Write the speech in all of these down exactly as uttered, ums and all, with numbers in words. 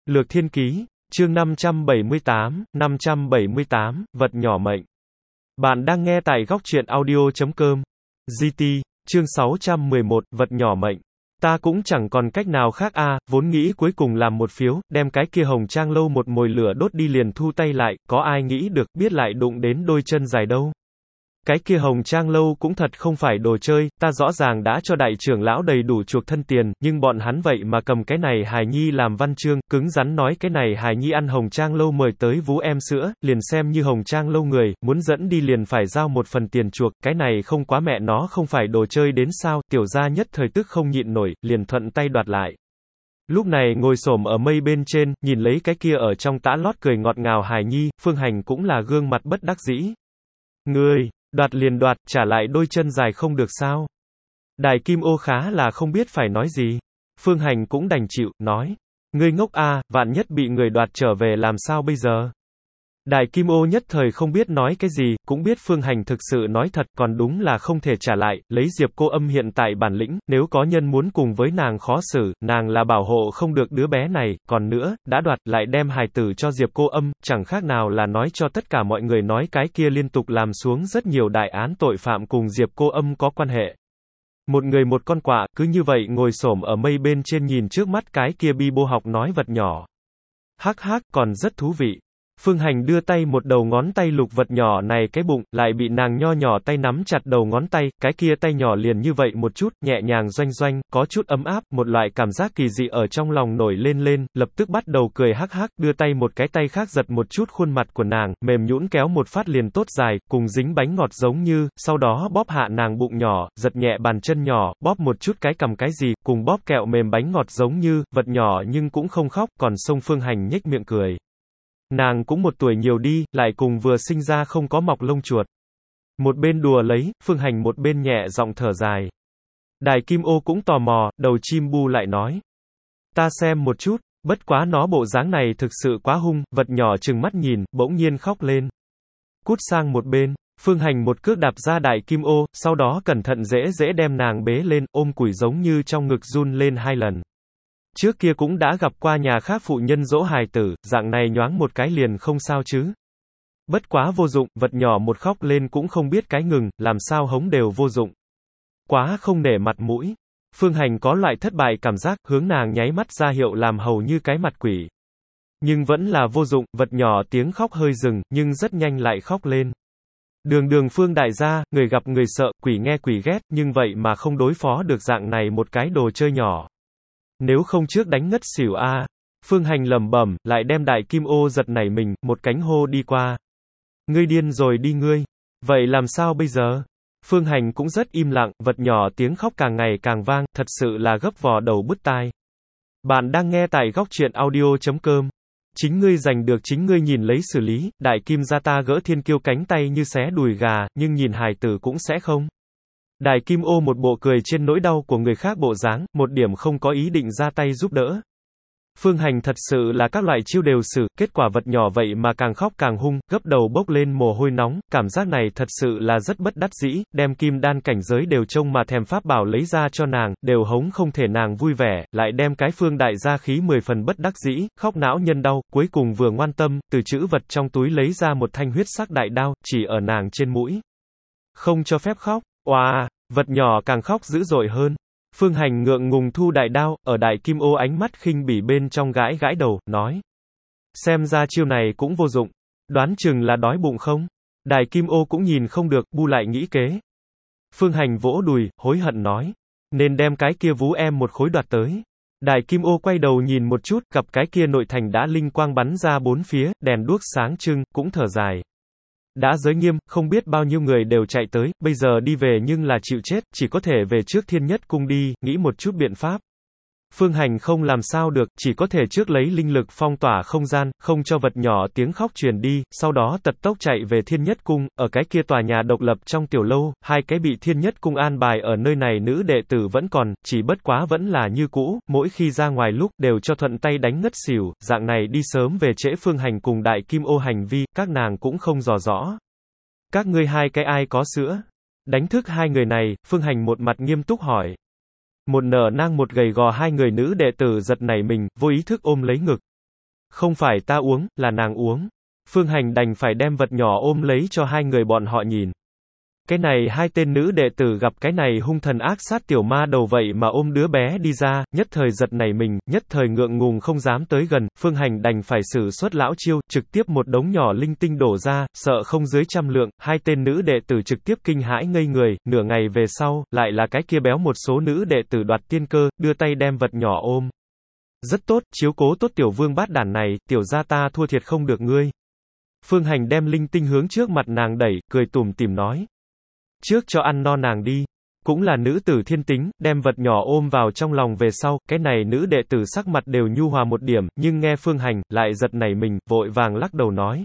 Lược Thiên Ký, chương năm trăm bảy mươi tám, năm trăm bảy mươi tám, vật nhỏ mệnh. Bạn đang nghe tại góc truyện audio chấm com. giê tê, chương sáu trăm mười một, vật nhỏ mệnh. Ta cũng chẳng còn cách nào khác a, à, vốn nghĩ cuối cùng làm một phiếu, đem cái kia hồng trang lâu một mồi lửa đốt đi liền thu tay lại, có ai nghĩ được, biết lại đụng đến đôi chân dài đâu. Cái kia hồng trang lâu cũng thật không phải đồ chơi, ta rõ ràng đã cho đại trưởng lão đầy đủ chuộc thân tiền, nhưng bọn hắn vậy mà cầm cái này hài nhi làm văn chương, cứng rắn nói cái này hài nhi ăn hồng trang lâu mời tới vú em sữa, liền xem như hồng trang lâu người, muốn dẫn đi liền phải giao một phần tiền chuộc, cái này không quá mẹ nó không phải đồ chơi đến sao, tiểu gia nhất thời tức không nhịn nổi, liền thuận tay đoạt lại. Lúc này ngồi xổm ở mây bên trên, nhìn lấy cái kia ở trong tã lót cười ngọt ngào hài nhi, Phương Hành cũng là gương mặt bất đắc dĩ. Ngươi, đoạt liền đoạt, trả lại đôi chân dài không được sao? Đài Kim Ô khá là không biết phải nói gì. Phương Hành cũng đành chịu, nói. Ngươi ngốc a, à, vạn nhất bị người đoạt trở về làm sao bây giờ? Đài Kim Ô nhất thời không biết nói cái gì, cũng biết Phương Hành thực sự nói thật, còn đúng là không thể trả lại, lấy Diệp Cô Âm hiện tại bản lĩnh, nếu có nhân muốn cùng với nàng khó xử, nàng là bảo hộ không được đứa bé này, còn nữa, đã đoạt, lại đem hài tử cho Diệp Cô Âm, chẳng khác nào là nói cho tất cả mọi người nói cái kia liên tục làm xuống rất nhiều đại án tội phạm cùng Diệp Cô Âm có quan hệ. Một người một con quạ, cứ như vậy ngồi xổm ở mây bên trên nhìn trước mắt cái kia bi bô học nói vật nhỏ. Hắc hắc, còn rất thú vị. Phương Hành đưa tay một đầu ngón tay lục vật nhỏ này cái bụng, lại bị nàng nho nhỏ tay nắm chặt đầu ngón tay, cái kia tay nhỏ liền như vậy một chút, nhẹ nhàng doanh doanh, có chút ấm áp, một loại cảm giác kỳ dị ở trong lòng nổi lên lên, lập tức bắt đầu cười hắc hắc, đưa tay một cái tay khác giật một chút khuôn mặt của nàng, mềm nhũn kéo một phát liền tốt dài, cùng dính bánh ngọt giống như, sau đó bóp hạ nàng bụng nhỏ, giật nhẹ bàn chân nhỏ, bóp một chút cái cầm cái gì, cùng bóp kẹo mềm bánh ngọt giống như, vật nhỏ nhưng cũng không khóc, còn xông Phương Hành nhếch miệng cười. Nàng cũng một tuổi nhiều đi, lại cùng vừa sinh ra không có mọc lông chuột. Một bên đùa lấy, Phương Hành một bên nhẹ giọng thở dài. Đài Kim Ô cũng tò mò, đầu chim bu lại nói. Ta xem một chút, bất quá nó bộ dáng này thực sự quá hung, vật nhỏ trừng mắt nhìn, bỗng nhiên khóc lên. Cút sang một bên, Phương Hành một cước đạp ra Đài Kim Ô, sau đó cẩn thận dễ dễ đem nàng bế lên, ôm củi giống như trong ngực run lên hai lần. Trước kia cũng đã gặp qua nhà khác phụ nhân dỗ hài tử, dạng này nhoáng một cái liền không sao chứ. Bất quá vô dụng, vật nhỏ một khóc lên cũng không biết cái ngừng, làm sao hống đều vô dụng. Quá không nể mặt mũi. Phương Hành có loại thất bại cảm giác, hướng nàng nháy mắt ra hiệu làm hầu như cái mặt quỷ. Nhưng vẫn là vô dụng, vật nhỏ tiếng khóc hơi dừng, nhưng rất nhanh lại khóc lên. Đường đường Phương đại gia, người gặp người sợ, quỷ nghe quỷ ghét, nhưng vậy mà không đối phó được dạng này một cái đồ chơi nhỏ. Nếu không trước đánh ngất xỉu a. À. Phương Hành lẩm bẩm, lại đem Đại Kim Ô giật nảy mình, một cánh hô đi qua. Ngươi điên rồi đi ngươi. Vậy làm sao bây giờ? Phương Hành cũng rất im lặng, vật nhỏ tiếng khóc càng ngày càng vang, thật sự là gấp vò đầu bứt tai. Bạn đang nghe tại góc truyện audio chấm com. Chính ngươi giành được chính ngươi nhìn lấy xử lý, Đại Kim gia ta gỡ thiên kiêu cánh tay như xé đùi gà, nhưng nhìn hài tử cũng sẽ không. Đài Kim Ô một bộ cười trên nỗi đau của người khác bộ dáng, một điểm không có ý định ra tay giúp đỡ. Phương Hành thật sự là các loại chiêu đều xử, kết quả vật nhỏ vậy mà càng khóc càng hung, gấp đầu bốc lên mồ hôi nóng, cảm giác này thật sự là rất bất đắc dĩ, đem kim đan cảnh giới đều trông mà thèm pháp bảo lấy ra cho nàng, đều hống không thể nàng vui vẻ, lại đem cái Phương đại gia khí mười phần bất đắc dĩ, khóc não nhân đau, cuối cùng vừa ngoan tâm, từ chữ vật trong túi lấy ra một thanh huyết sắc đại đao, chỉ ở nàng trên mũi. Không cho phép khóc. Oa, vật nhỏ càng khóc dữ dội hơn. Phương Hành ngượng ngùng thu đại đao, ở Đại Kim Ô ánh mắt khinh bỉ bên trong gãi gãi đầu, nói. Xem ra chiêu này cũng vô dụng. Đoán chừng là đói bụng không? Đài Kim Ô cũng nhìn không được, bu lại nghĩ kế. Phương Hành vỗ đùi, hối hận nói. Nên đem cái kia vú em một khối đoạt tới. Đài Kim Ô quay đầu nhìn một chút, gặp cái kia nội thành đã linh quang bắn ra bốn phía, đèn đuốc sáng trưng, cũng thở dài. Đã giới nghiêm, không biết bao nhiêu người đều chạy tới, bây giờ đi về nhưng là chịu chết, chỉ có thể về trước Thiên Nhất Cung đi, nghĩ một chút biện pháp. Phương Hành không làm sao được, chỉ có thể trước lấy linh lực phong tỏa không gian, không cho vật nhỏ tiếng khóc truyền đi, sau đó tật tốc chạy về Thiên Nhất Cung, ở cái kia tòa nhà độc lập trong tiểu lâu, hai cái bị Thiên Nhất Cung an bài ở nơi này nữ đệ tử vẫn còn, chỉ bất quá vẫn là như cũ, mỗi khi ra ngoài lúc, đều cho thuận tay đánh ngất xỉu, dạng này đi sớm về trễ Phương Hành cùng Đại Kim Ô hành vi, các nàng cũng không dò rõ. Các ngươi hai cái ai có sữa? Đánh thức hai người này, Phương Hành một mặt nghiêm túc hỏi. Một nở nang một gầy gò hai người nữ đệ tử giật nảy mình, vô ý thức ôm lấy ngực. Không phải ta uống, là nàng uống. Phương Hành đành phải đem vật nhỏ ôm lấy cho hai người bọn họ nhìn. Cái này hai tên nữ đệ tử gặp cái này hung thần ác sát tiểu ma đầu vậy mà ôm đứa bé đi ra, nhất thời giật nảy mình, nhất thời ngượng ngùng không dám tới gần, Phương Hành đành phải sử xuất lão chiêu, trực tiếp một đống nhỏ linh tinh đổ ra, sợ không dưới trăm lượng, hai tên nữ đệ tử trực tiếp kinh hãi ngây người, nửa ngày về sau, lại là cái kia béo một số nữ đệ tử đoạt tiên cơ, đưa tay đem vật nhỏ ôm. Rất tốt, chiếu cố tốt tiểu vương bát đản này, tiểu gia ta thua thiệt không được ngươi. Phương Hành đem linh tinh hướng trước mặt nàng đẩy, cười tủm tỉm nói. Trước cho ăn no nàng đi. Cũng là nữ tử thiên tính, đem vật nhỏ ôm vào trong lòng về sau, cái này nữ đệ tử sắc mặt đều nhu hòa một điểm, nhưng nghe Phương Hành, lại giật nảy mình, vội vàng lắc đầu nói.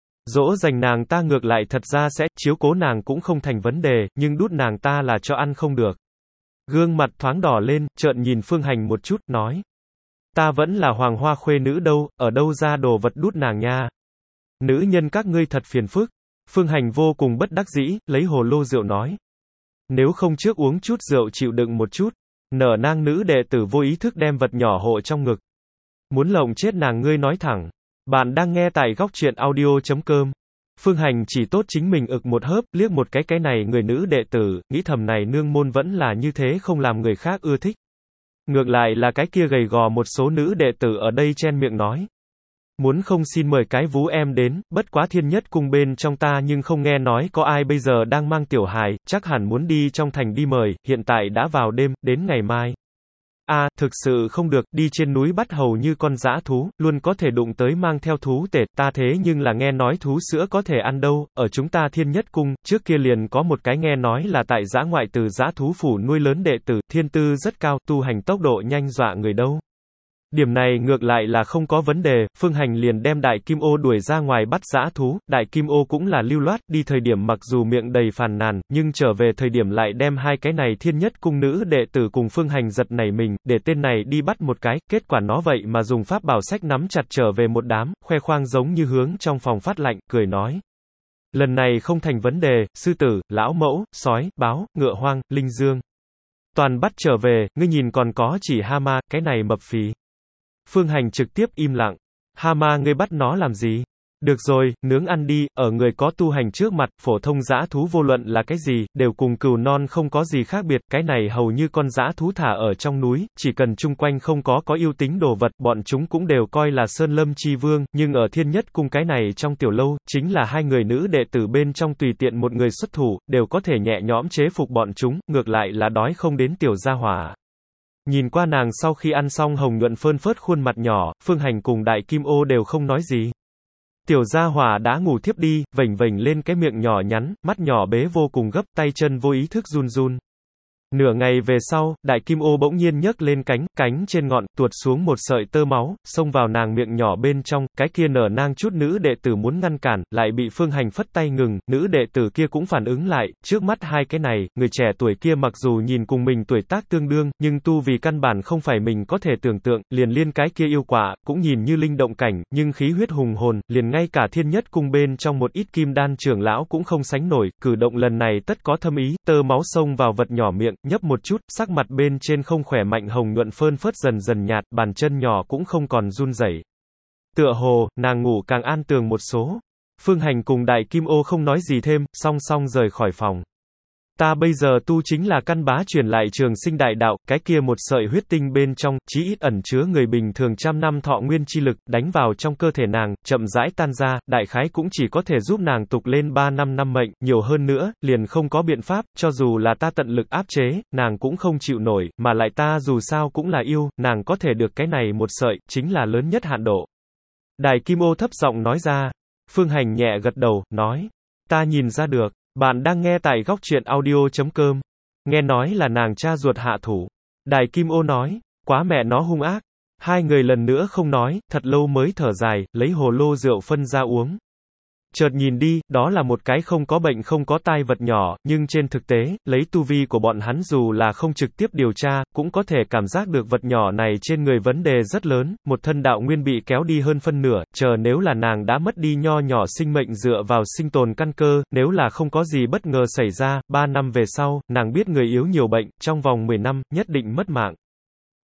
Dỗ dành nàng ta ngược lại thật ra sẽ, chiếu cố nàng cũng không thành vấn đề, nhưng đút nàng ta là cho ăn không được. Gương mặt thoáng đỏ lên, trợn nhìn Phương Hành một chút, nói. Ta vẫn là hoàng hoa khuê nữ đâu, ở đâu ra đồ vật đút nàng nha. Nữ nhân các ngươi thật phiền phức. Phương Hành vô cùng bất đắc dĩ, lấy hồ lô rượu nói. Nếu không trước uống chút rượu chịu đựng một chút. Nở nang nữ đệ tử vô ý thức đem vật nhỏ hộ trong ngực. Muốn lộng chết nàng ngươi nói thẳng. Bạn đang nghe tại góc truyện audio chấm com. Phương Hành chỉ tốt chính mình ực một hớp, liếc một cái cái này người nữ đệ tử, nghĩ thầm này nương môn vẫn là như thế không làm người khác ưa thích. Ngược lại là cái kia gầy gò một số nữ đệ tử ở đây chen miệng nói. Muốn không xin mời cái vú em đến, bất quá thiên nhất cung bên trong ta nhưng không nghe nói có ai bây giờ đang mang tiểu hài, chắc hẳn muốn đi trong thành đi mời, hiện tại đã vào đêm, đến ngày mai. A, à, thực sự không được, đi trên núi bắt hầu như con dã thú, luôn có thể đụng tới mang theo thú tể, ta thế nhưng là nghe nói thú sữa có thể ăn đâu, ở chúng ta thiên nhất cung, trước kia liền có một cái nghe nói là tại dã ngoại từ dã thú phủ nuôi lớn đệ tử, thiên tư rất cao, tu hành tốc độ nhanh dọa người đâu. Điểm này ngược lại là không có vấn đề, Phương Hành liền đem Đại Kim Ô đuổi ra ngoài bắt dã thú, Đại Kim Ô cũng là lưu loát, đi thời điểm mặc dù miệng đầy phàn nàn, nhưng trở về thời điểm lại đem hai cái này thiên nhất cung nữ đệ tử cùng Phương Hành giật nảy mình, để tên này đi bắt một cái, kết quả nó vậy mà dùng pháp bảo sách nắm chặt trở về một đám, khoe khoang giống như hướng trong phòng phát lạnh, cười nói. Lần này không thành vấn đề, sư tử, lão mẫu, sói, báo, ngựa hoang, linh dương. Toàn bắt trở về, ngươi nhìn còn có chỉ Hama, cái này mập phì. Phương Hành trực tiếp im lặng. Hama ngươi bắt nó làm gì? Được rồi, nướng ăn đi, ở người có tu hành trước mặt, phổ thông dã thú vô luận là cái gì, đều cùng cừu non không có gì khác biệt, cái này hầu như con dã thú thả ở trong núi, chỉ cần chung quanh không có có yêu tính đồ vật, bọn chúng cũng đều coi là sơn lâm chi vương, nhưng ở thiên nhất cung cái này trong tiểu lâu, chính là hai người nữ đệ tử bên trong tùy tiện một người xuất thủ, đều có thể nhẹ nhõm chế phục bọn chúng, ngược lại là đói không đến tiểu gia hỏa. Nhìn qua nàng sau khi ăn xong hồng nhuận phơn phớt khuôn mặt nhỏ, Phương Hành cùng Đại Kim Ô đều không nói gì. Tiểu gia hỏa đã ngủ thiếp đi, vểnh vểnh lên cái miệng nhỏ nhắn, mắt nhỏ bế vô cùng gấp, tay chân vô ý thức run run. Nửa ngày về sau, Đại Kim Ô bỗng nhiên nhấc lên cánh, cánh trên ngọn, tuột xuống một sợi tơ máu, xông vào nàng miệng nhỏ bên trong, cái kia nở nang chút nữ đệ tử muốn ngăn cản, lại bị Phương Hành phất tay ngừng, nữ đệ tử kia cũng phản ứng lại, trước mắt hai cái này, người trẻ tuổi kia mặc dù nhìn cùng mình tuổi tác tương đương, nhưng tu vì căn bản không phải mình có thể tưởng tượng, liền liên cái kia yêu quả, cũng nhìn như linh động cảnh, nhưng khí huyết hùng hồn, liền ngay cả thiên nhất cung bên trong một ít kim đan trưởng lão cũng không sánh nổi, cử động lần này tất có thâm ý, tơ máu xông vào vật nhỏ miệng, nhấp một chút, sắc mặt bên trên không khỏe mạnh hồng nhuận phơn phớt dần dần nhạt, bàn chân nhỏ cũng không còn run rẩy. Tựa hồ, nàng ngủ càng an tường một số. Phương Hành cùng Đại Kim Ô không nói gì thêm, song song rời khỏi phòng. Ta bây giờ tu chính là căn bá truyền lại trường sinh đại đạo, cái kia một sợi huyết tinh bên trong, chí ít ẩn chứa người bình thường trăm năm thọ nguyên chi lực, đánh vào trong cơ thể nàng, chậm rãi tan ra, đại khái cũng chỉ có thể giúp nàng tục lên ba năm năm mệnh, nhiều hơn nữa, liền không có biện pháp, cho dù là ta tận lực áp chế, nàng cũng không chịu nổi, mà lại ta dù sao cũng là yêu, nàng có thể được cái này một sợi, chính là lớn nhất hạn độ. Đại Kim Ô thấp giọng nói ra, Phương Hành nhẹ gật đầu, nói, ta nhìn ra được. Bạn đang nghe tại góc truyện audio chấm com. Nghe nói là nàng cha ruột hạ thủ. Đại Kim Ô nói, quá mẹ nó hung ác. Hai người lần nữa không nói, thật lâu mới thở dài, lấy hồ lô rượu phân ra uống. Chợt nhìn đi, đó là một cái không có bệnh không có tai vật nhỏ, nhưng trên thực tế, lấy tu vi của bọn hắn dù là không trực tiếp điều tra, cũng có thể cảm giác được vật nhỏ này trên người vấn đề rất lớn, một thân đạo nguyên bị kéo đi hơn phân nửa, chờ nếu là nàng đã mất đi nho nhỏ sinh mệnh dựa vào sinh tồn căn cơ, nếu là không có gì bất ngờ xảy ra, ba năm về sau, nàng biết người yếu nhiều bệnh, trong vòng mười năm, nhất định mất mạng.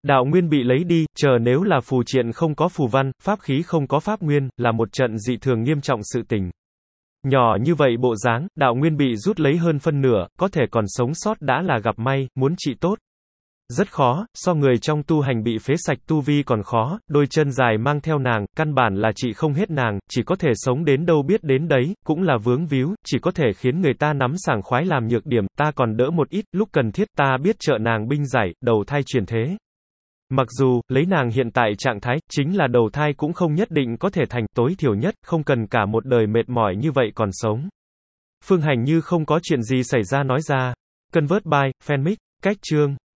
Đạo nguyên bị lấy đi, chờ nếu là phù triện không có phù văn, pháp khí không có pháp nguyên, là một trận dị thường nghiêm trọng sự tình. Nhỏ như vậy bộ dáng, đạo nguyên bị rút lấy hơn phân nửa, có thể còn sống sót đã là gặp may, muốn trị tốt. Rất khó, so người trong tu hành bị phế sạch tu vi còn khó, đôi chân dài mang theo nàng, căn bản là trị không hết nàng, chỉ có thể sống đến đâu biết đến đấy, cũng là vướng víu, chỉ có thể khiến người ta nắm sảng khoái làm nhược điểm, ta còn đỡ một ít, lúc cần thiết ta biết trợ nàng binh giải, đầu thai chuyển thế. Mặc dù, lấy nàng hiện tại trạng thái, chính là đầu thai cũng không nhất định có thể thành, tối thiểu nhất, không cần cả một đời mệt mỏi như vậy còn sống. Phương Hành như không có chuyện gì xảy ra nói ra. Convert by, Fanmic, cách chương.